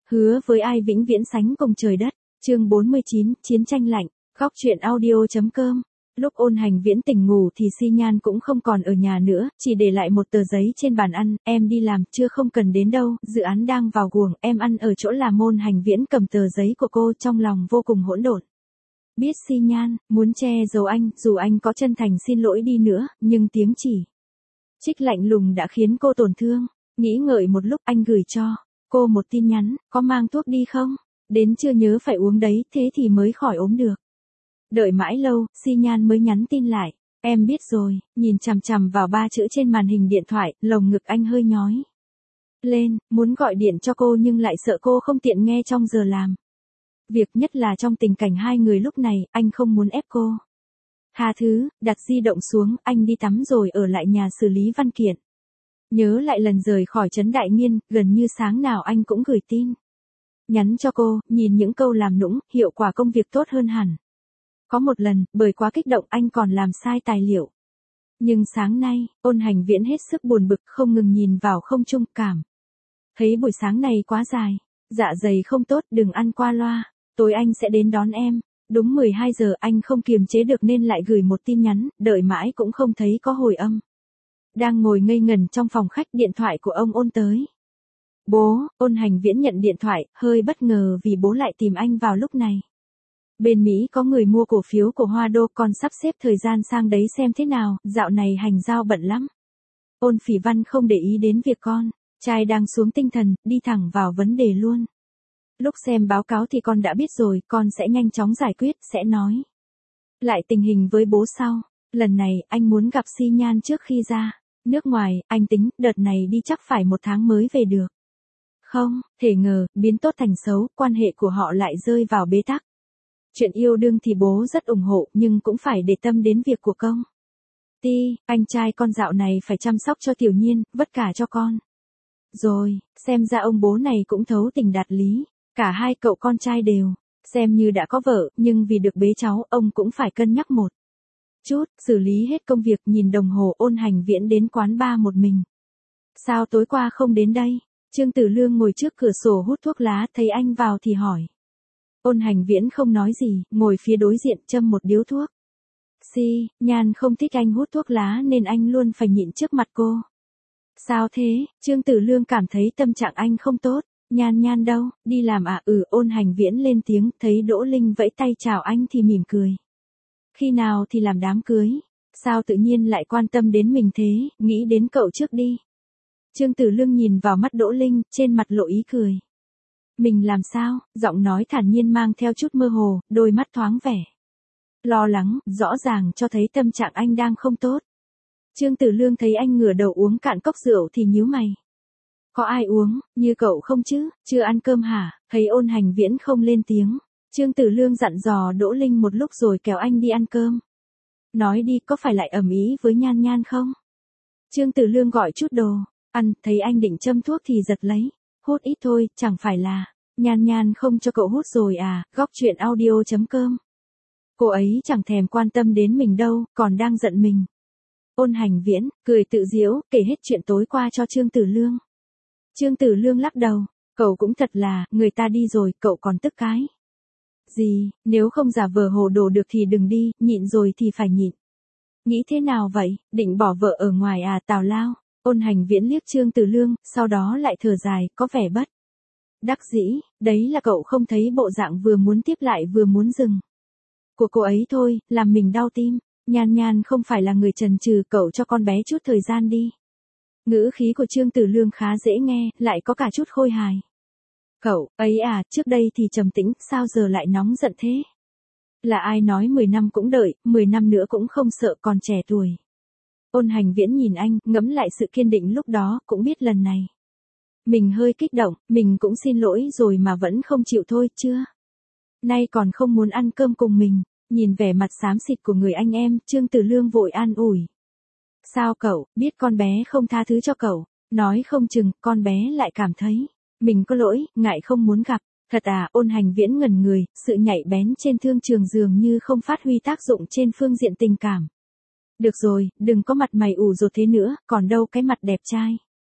Hứa với ai vĩnh viễn sánh cùng trời đất. Chương 49, chiến tranh lạnh. Góc truyện audio.com. Lúc Ôn Hành Viễn tỉnh ngủ thì Xi Nhan cũng không còn ở nhà nữa, chỉ để lại một tờ giấy trên bàn ăn, em đi làm, chưa không cần đến đâu, dự án đang vào guồng, em ăn ở chỗ làm. Ôn Hành Viễn cầm tờ giấy của cô, trong lòng vô cùng hỗn độn. Biết Xi Nhan muốn che giấu anh, dù anh có chân thành xin lỗi đi nữa, nhưng tiếng chỉ trích lạnh lùng đã khiến cô tổn thương. Nghĩ ngợi một lúc, anh gửi cho cô một tin nhắn, có mang thuốc đi không? Đến chưa nhớ phải uống đấy, thế thì mới khỏi ốm được. Đợi mãi lâu, Xi Nhan mới nhắn tin lại, em biết rồi. Nhìn chằm chằm vào 3 chữ trên màn hình điện thoại, lồng ngực anh hơi nhói lên, muốn gọi điện cho cô nhưng lại sợ cô không tiện nghe trong giờ làm việc, nhất là trong tình cảnh hai người lúc này, anh không muốn ép cô. Tha thứ, đặt di động xuống, anh đi tắm rồi ở lại nhà xử lý văn kiện. Nhớ lại lần rời khỏi trấn Đại Nghiên, gần như sáng nào anh cũng gửi tin nhắn cho cô, nhìn những câu làm nũng, hiệu quả công việc tốt hơn hẳn. Có một lần, bởi quá kích động anh còn làm sai tài liệu. Nhưng sáng nay, Ôn Hành Viễn hết sức buồn bực, không ngừng nhìn vào không trung, cảm thấy buổi sáng này quá dài. Dạ dày không tốt, đừng ăn qua loa. Tối anh sẽ đến đón em. Đúng 12 giờ anh không kiềm chế được nên lại gửi một tin nhắn, đợi mãi cũng không thấy có hồi âm. Đang ngồi ngây ngần trong phòng khách, điện thoại của ông Ôn tới. Bố. Ôn Hành Viễn nhận điện thoại, hơi bất ngờ vì bố lại tìm anh vào lúc này. Bên Mỹ có người mua cổ phiếu của Hoa Đô, con sắp xếp thời gian sang đấy xem thế nào, dạo này hành giao bận lắm. Ôn Phỉ Văn không để ý đến việc con trai đang xuống tinh thần, đi thẳng vào vấn đề luôn. Lúc xem báo cáo thì con đã biết rồi, con sẽ nhanh chóng giải quyết, sẽ nói lại tình hình với bố sau. Lần này, anh muốn gặp Xi Nhan trước khi ra nước ngoài, anh tính, đợt này đi chắc phải 1 tháng mới về được. Không thể ngờ, biến tốt thành xấu, quan hệ của họ lại rơi vào bế tắc. Chuyện yêu đương thì bố rất ủng hộ, nhưng cũng phải để tâm đến việc của công ty, anh trai con dạo này phải chăm sóc cho Tiểu Nhiên, vất cả cho con. Rồi, xem ra ông bố này cũng thấu tình đạt lý, cả hai cậu con trai đều xem như đã có vợ, nhưng vì được bế cháu, ông cũng phải cân nhắc một chút. Xử lý hết công việc, nhìn đồng hồ, Ôn Hành Viễn đến quán bar một mình. Sao tối qua không đến đây? Trương Tử Lương ngồi trước cửa sổ hút thuốc lá, thấy anh vào thì hỏi. Ôn Hành Viễn không nói gì, ngồi phía đối diện châm một điếu thuốc. Xi Nhan không thích anh hút thuốc lá nên anh luôn phải nhịn trước mặt cô. Sao thế? Trương Tử Lương cảm thấy tâm trạng anh không tốt. Nhan Nhan đâu, đi làm à? Ôn Hành Viễn lên tiếng, thấy Đỗ Linh vẫy tay chào anh thì mỉm cười. Khi nào thì làm đám cưới? Sao tự nhiên lại quan tâm đến mình thế, nghĩ đến cậu trước đi. Trương Tử Lương nhìn vào mắt Đỗ Linh, trên mặt lộ ý cười. Mình làm sao? Giọng nói thản nhiên mang theo chút mơ hồ, đôi mắt thoáng vẻ lo lắng, rõ ràng cho thấy tâm trạng anh đang không tốt. Trương Tử Lương thấy anh ngửa đầu uống cạn cốc rượu thì nhíu mày. Có ai uống, như cậu không chứ, chưa ăn cơm hả? Thấy Ôn Hành Viễn không lên tiếng, Trương Tử Lương dặn dò Đỗ Linh một lúc rồi kéo anh đi ăn cơm. Nói đi, có phải lại ầm ĩ với Nhan Nhan không? Trương Tử Lương gọi chút đồ ăn, thấy anh định châm thuốc thì giật lấy. Hút ít thôi, chẳng phải là Nhan Nhan không cho cậu hút rồi à? Góc truyện audio.com. Cô ấy chẳng thèm quan tâm đến mình đâu, còn đang giận mình. Ôn Hành Viễn cười tự giễu, kể hết chuyện tối qua cho Trương Tử Lương. Trương Tử Lương lắc đầu, cậu cũng thật là, người ta đi rồi, cậu còn tức cái gì? Nếu không giả vờ hồ đồ được thì đừng đi, nhịn rồi thì phải nhịn. Nghĩ thế nào vậy, định bỏ vợ ở ngoài à? Tào lao. Ôn Hành Viễn liếc Trương Tử Lương, sau đó lại thở dài, có vẻ bất đắc dĩ. Đấy là cậu không thấy bộ dạng vừa muốn tiếp lại vừa muốn dừng của cô ấy thôi, làm mình đau tim. Nhan Nhan không phải là người chần chừ, cậu cho con bé chút thời gian đi. Ngữ khí của Trương Tử Lương khá dễ nghe, lại có cả chút khôi hài. Cậu ấy à, trước đây thì trầm tĩnh, sao giờ lại nóng giận thế? Là ai nói 10 năm cũng đợi, 10 năm nữa cũng không sợ, còn trẻ tuổi. Ôn Hành Viễn nhìn anh, ngẫm lại sự kiên định lúc đó, cũng biết lần này mình hơi kích động, mình cũng xin lỗi rồi mà vẫn không chịu thôi, chưa? Nay còn không muốn ăn cơm cùng mình. Nhìn vẻ mặt xám xịt của người anh em, Trương Tử Lương vội an ủi. Sao cậu, biết con bé không tha thứ cho cậu, nói không chừng, con bé lại cảm thấy mình có lỗi, ngại không muốn gặp. Thật à? Ôn Hành Viễn ngẩn người, sự nhạy bén trên thương trường dường như không phát huy tác dụng trên phương diện tình cảm. Được rồi, đừng có mặt mày ủ rột thế nữa, còn đâu cái mặt đẹp trai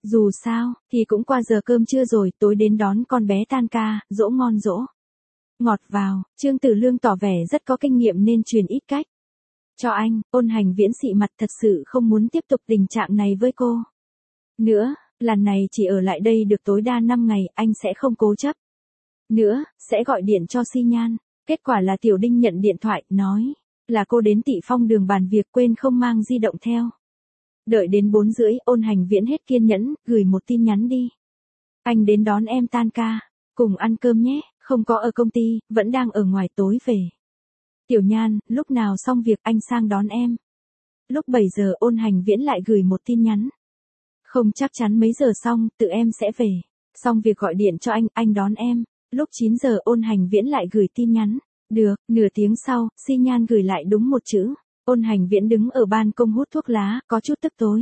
Dù sao, thì cũng qua giờ cơm trưa rồi, tối đến đón con bé tan ca, dỗ ngon dỗ ngọt vào. Trương Tử Lương tỏ vẻ rất có kinh nghiệm nên truyền ít cách cho anh. Ôn Hành Viễn xị mặt, thật sự không muốn tiếp tục tình trạng này với cô nữa. Lần này chỉ ở lại đây được tối đa 5 ngày, anh sẽ không cố chấp nữa, sẽ gọi điện cho Xi Nhan. Kết quả là Tiểu Đinh nhận điện thoại, nói là cô đến Tị Phong đường bàn việc, quên không mang di động theo. Đợi đến 4:30, Ôn Hành Viễn hết kiên nhẫn, gửi một tin nhắn đi. Anh đến đón em tan ca, cùng ăn cơm nhé, không có ở công ty, vẫn đang ở ngoài, tối về. Tiểu Nhan, lúc nào xong việc anh sang đón em. Lúc 7 giờ Ôn Hành Viễn lại gửi một tin nhắn. Không chắc chắn mấy giờ xong, tự em sẽ về. Xong việc gọi điện cho anh đón em. Lúc 9 giờ Ôn Hành Viễn lại gửi tin nhắn. Được, nửa tiếng sau, Xi Nhan gửi lại đúng một chữ. Ôn Hành Viễn đứng ở ban công hút thuốc lá, có chút tức tối.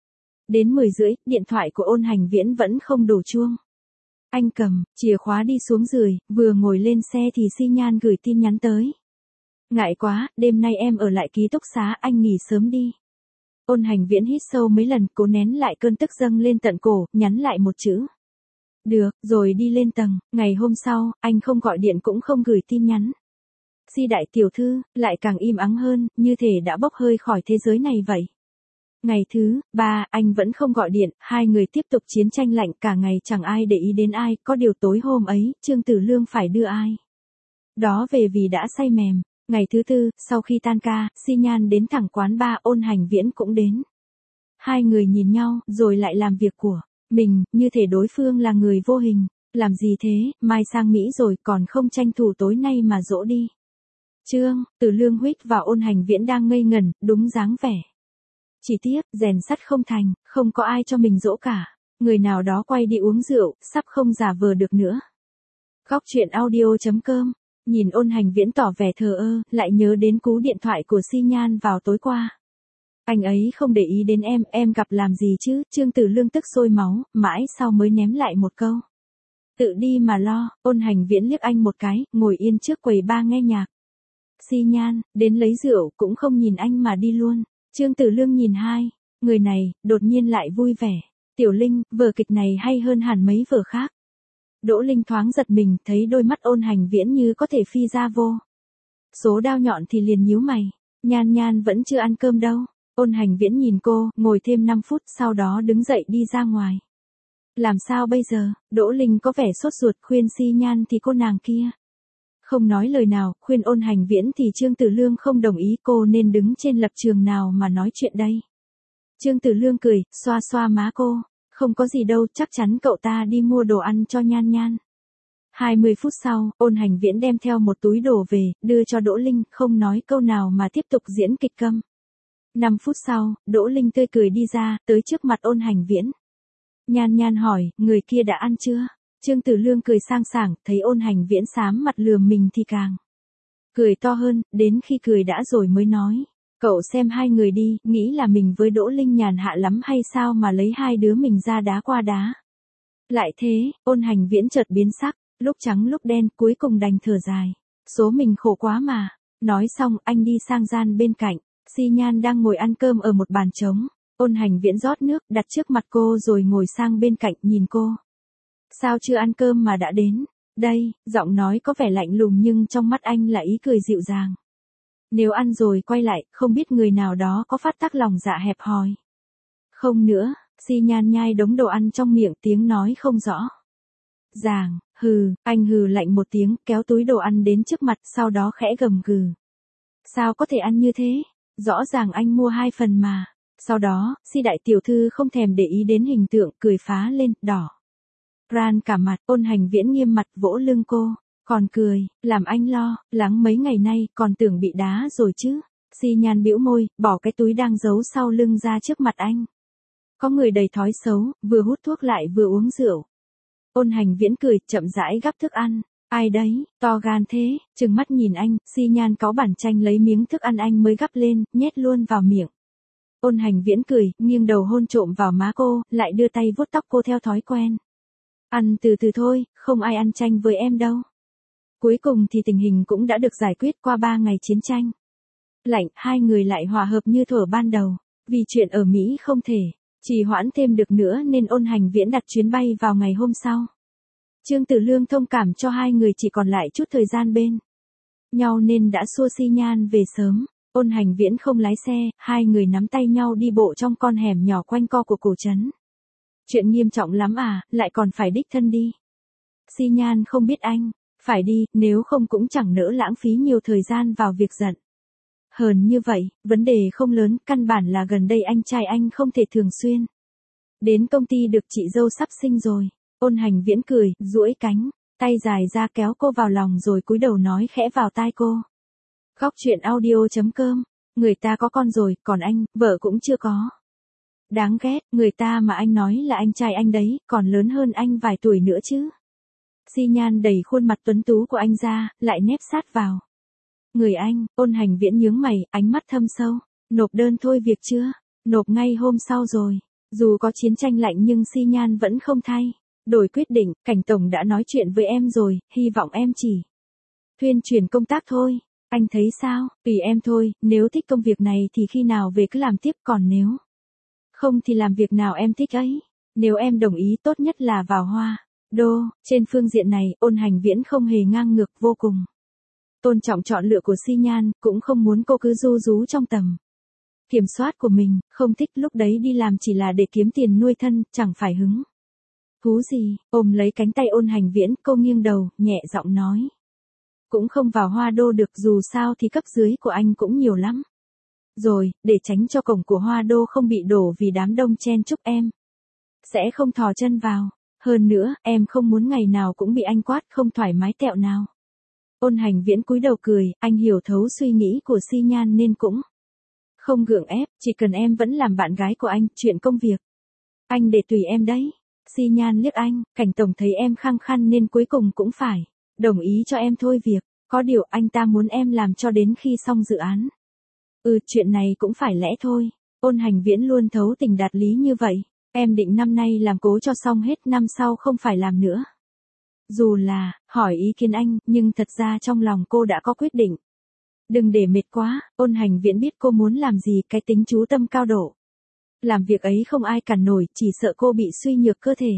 Đến 10:30, điện thoại của Ôn Hành Viễn vẫn không đổ chuông. Anh cầm chìa khóa đi xuống dưới, vừa ngồi lên xe thì Xi Nhan gửi tin nhắn tới. Ngại quá, đêm nay em ở lại ký túc xá, anh nghỉ sớm đi. Ôn Hành Viễn hít sâu mấy lần, cố nén lại cơn tức dâng lên tận cổ, nhắn lại một chữ. Được, rồi đi lên tầng. Ngày hôm sau, anh không gọi điện cũng không gửi tin nhắn. Si đại tiểu thư, lại càng im ắng hơn, như thể đã bốc hơi khỏi thế giới này vậy. Ngày thứ 3, anh vẫn không gọi điện, hai người tiếp tục chiến tranh lạnh, cả ngày chẳng ai để ý đến ai, có điều tối hôm ấy, Trương Tử Lương phải đưa ai đó về vì đã say mềm. Ngày thứ 4, sau khi tan ca, Xi Nhan đến thẳng quán bar, Ôn Hành Viễn cũng đến. Hai người nhìn nhau, rồi lại làm việc của mình, như thể đối phương là người vô hình. Làm gì thế, mai sang Mỹ rồi, còn không tranh thủ tối nay mà dỗ đi. Trương Tử Lương huýt vào Ôn Hành Viễn đang ngây ngẩn, đúng dáng vẻ. Chỉ tiếc, rèn sắt không thành, không có ai cho mình dỗ cả. Người nào đó quay đi uống rượu, sắp không giả vờ được nữa. Góc truyện audio.com. Nhìn Ôn Hành Viễn tỏ vẻ thờ ơ, lại nhớ đến cú điện thoại của Xi Nhan vào tối qua. Anh ấy không để ý đến em gặp làm gì chứ? Trương Tử Lương tức sôi máu, mãi sau mới ném lại một câu. Tự đi mà lo. Ôn Hành Viễn liếc anh một cái, ngồi yên trước quầy bar nghe nhạc. Xi Nhan, đến lấy rượu, cũng không nhìn anh mà đi luôn. Trương Tử Lương nhìn hai người này, đột nhiên lại vui vẻ. Tiểu Linh, vở kịch này hay hơn hẳn mấy vở khác. Đỗ Linh thoáng giật mình, thấy đôi mắt Ôn Hành Viễn như có thể phi ra vô số đao nhọn thì liền nhíu mày. Nhan Nhan vẫn chưa ăn cơm đâu. Ôn Hành Viễn nhìn cô, ngồi thêm 5 phút, sau đó đứng dậy đi ra ngoài. Làm sao bây giờ? Đỗ Linh có vẻ sốt ruột, khuyên Xi Nhan thì cô nàng kia không nói lời nào, khuyên Ôn Hành Viễn thì Trương Tử Lương không đồng ý, cô nên đứng trên lập trường nào mà nói chuyện đây. Trương Tử Lương cười, xoa xoa má cô. Không có gì đâu, chắc chắn cậu ta đi mua đồ ăn cho Nhan Nhan. 20 phút sau, Ôn Hành Viễn đem theo một túi đồ về, đưa cho Đỗ Linh, không nói câu nào mà tiếp tục diễn kịch câm. 5 phút sau, Đỗ Linh tươi cười đi ra, tới trước mặt Ôn Hành Viễn. Nhan Nhan hỏi, người kia đã ăn chưa? Trương Tử Lương cười sang sảng, thấy Ôn Hành Viễn xám mặt lườm mình thì càng cười to hơn, đến khi cười đã rồi mới nói. Cậu xem hai người đi, nghĩ là mình với Đỗ Linh nhàn hạ lắm hay sao mà lấy hai đứa mình ra đá qua đá lại thế. Ôn Hành Viễn chợt biến sắc, lúc trắng lúc đen, cuối cùng đành thở dài. Số mình khổ quá mà. Nói xong, anh đi sang gian bên cạnh. Xi Nhan đang ngồi ăn cơm ở một bàn trống. Ôn Hành Viễn rót nước, đặt trước mặt cô rồi ngồi sang bên cạnh, nhìn cô. Sao chưa ăn cơm mà đã đến? Đây, giọng nói có vẻ lạnh lùng nhưng trong mắt anh là ý cười dịu dàng. Nếu ăn rồi quay lại, không biết người nào đó có phát tác lòng dạ hẹp hòi không nữa. Xi Nhan nhai đống đồ ăn trong miệng, tiếng nói không rõ ràng. Hừ, anh hừ lạnh một tiếng, kéo túi đồ ăn đến trước mặt, sau đó khẽ gầm gừ. Sao có thể ăn như thế? Rõ ràng anh mua 2 phần mà. Sau đó, Si đại tiểu thư không thèm để ý đến hình tượng, cười phá lên, đỏ ran cả mặt. Ôn Hành Viễn nghiêm mặt vỗ lưng cô. Còn cười, làm anh lo lắng mấy ngày nay, còn tưởng bị đá rồi chứ. Xi Nhan bĩu môi, bỏ cái túi đang giấu sau lưng ra trước mặt anh. Có người đầy thói xấu, vừa hút thuốc lại vừa uống rượu. Ôn Hành Viễn cười, chậm rãi gắp thức ăn. Ai đấy, to gan thế, trừng mắt nhìn anh. Xi Nhan cáu bản tranh lấy miếng thức ăn anh mới gắp lên, nhét luôn vào miệng. Ôn Hành Viễn cười, nghiêng đầu hôn trộm vào má cô, lại đưa tay vuốt tóc cô theo thói quen. Ăn từ từ thôi, không ai ăn chanh với em đâu. Cuối cùng thì tình hình cũng đã được giải quyết. Qua 3 ngày chiến tranh lạnh, hai người lại hòa hợp như thuở ban đầu. Vì chuyện ở Mỹ không thể Trì hoãn thêm được nữa nên Ôn Hành Viễn đặt chuyến bay vào ngày hôm sau. Trương Tử Lương thông cảm cho hai người chỉ còn lại chút thời gian bên nhau nên đã xua Xi Nhan về sớm. Ôn Hành Viễn không lái xe, hai người nắm tay nhau đi bộ trong con hẻm nhỏ quanh co của cổ trấn. Chuyện nghiêm trọng lắm à, lại còn phải đích thân đi. Xi Nhan không biết anh, phải đi, nếu không cũng chẳng nỡ lãng phí nhiều thời gian vào việc giận hờn như vậy, vấn đề không lớn, căn bản là gần đây anh trai anh không thể thường xuyên đến công ty được, chị dâu sắp sinh rồi. Ôn Hành Viễn cười, duỗi cánh tay dài ra kéo cô vào lòng rồi cúi đầu nói khẽ vào tai cô. Khóc chuyện audio.com, người ta có con rồi, còn anh, vợ cũng chưa có. Đáng ghét, người ta mà anh nói là anh trai anh đấy, còn lớn hơn anh vài tuổi nữa chứ. Xi Nhan đẩy khuôn mặt tuấn tú của anh ra, lại nép sát vào người anh. Ôn Hành Viễn nhướng mày, ánh mắt thâm sâu. Nộp đơn thôi việc chưa? Nộp ngay hôm sau rồi. Dù có chiến tranh lạnh nhưng Xi Nhan vẫn không thay đổi quyết định. Cảnh tổng đã nói chuyện với em rồi, hy vọng em chỉ thuyên chuyển công tác thôi. Anh thấy sao? Tùy em thôi, nếu thích công việc này thì khi nào về cứ làm tiếp, còn nếu không thì làm việc nào em thích ấy. Nếu em đồng ý tốt nhất là vào Hoa Đô. Trên phương diện này, Ôn Hành Viễn không hề ngang ngược, vô cùng tôn trọng chọn lựa của Xi Nhan, cũng không muốn cô cứ ru rú trong tầm kiểm soát của mình, không thích lúc đấy đi làm chỉ là để kiếm tiền nuôi thân, chẳng phải hứng thú gì. Ôm lấy cánh tay Ôn Hành Viễn, cô nghiêng đầu, nhẹ giọng nói. Cũng không vào Hoa Đô được, dù sao thì cấp dưới của anh cũng nhiều lắm. Rồi, để tránh cho cổng của Hoa Đô không bị đổ vì đám đông chen chúc, em sẽ không thò chân vào. Hơn nữa, em không muốn ngày nào cũng bị anh quát không thoải mái tẹo nào. Ôn Hành Viễn cúi đầu cười, anh hiểu thấu suy nghĩ của Xi Nhan nên cũng không gượng ép, chỉ cần em vẫn làm bạn gái của anh, chuyện công việc anh để tùy em đấy. Xi Nhan liếc anh, Cảnh tổng thấy em khăng khăng nên cuối cùng cũng phải đồng ý cho em thôi việc. Có điều anh ta muốn em làm cho đến khi xong dự án. Chuyện này cũng phải lẽ thôi. Ôn Hành Viễn luôn thấu tình đạt lý như vậy. Em định năm nay làm cố cho xong hết, năm sau không phải làm nữa. Dù là hỏi ý kiến anh, nhưng thật ra trong lòng cô đã có quyết định. Đừng để mệt quá. Ôn Hành Viễn biết cô muốn làm gì, cái tính chú tâm cao độ làm việc ấy không ai cản nổi, chỉ sợ cô bị suy nhược cơ thể.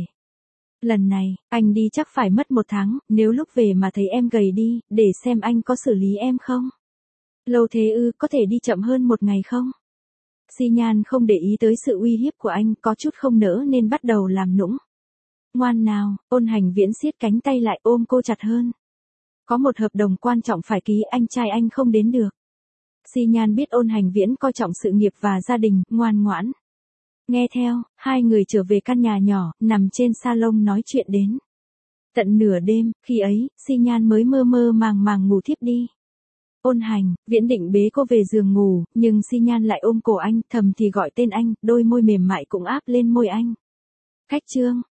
Lần này, anh đi chắc phải mất 1 tháng, nếu lúc về mà thấy em gầy đi, để xem anh có xử lý em không. Lâu thế có thể đi chậm hơn 1 ngày không? Xi Nhan không để ý tới sự uy hiếp của anh, có chút không nỡ nên bắt đầu làm nũng. Ngoan nào. Ôn Hành Viễn siết cánh tay lại, ôm cô chặt hơn. Có một hợp đồng quan trọng phải ký, anh trai anh không đến được. Xi Nhan biết Ôn Hành Viễn coi trọng sự nghiệp và gia đình, ngoan ngoãn nghe theo. Hai người trở về căn nhà nhỏ, nằm trên salon nói chuyện đến tận nửa đêm. Khi ấy, Xi Nhan mới mơ mơ màng màng ngủ thiếp đi. Ôn Hành Viễn định bế cô về giường ngủ, nhưng Xi Nhan lại ôm cổ anh, thầm thì gọi tên anh, đôi môi mềm mại cũng áp lên môi anh. Khách Trương.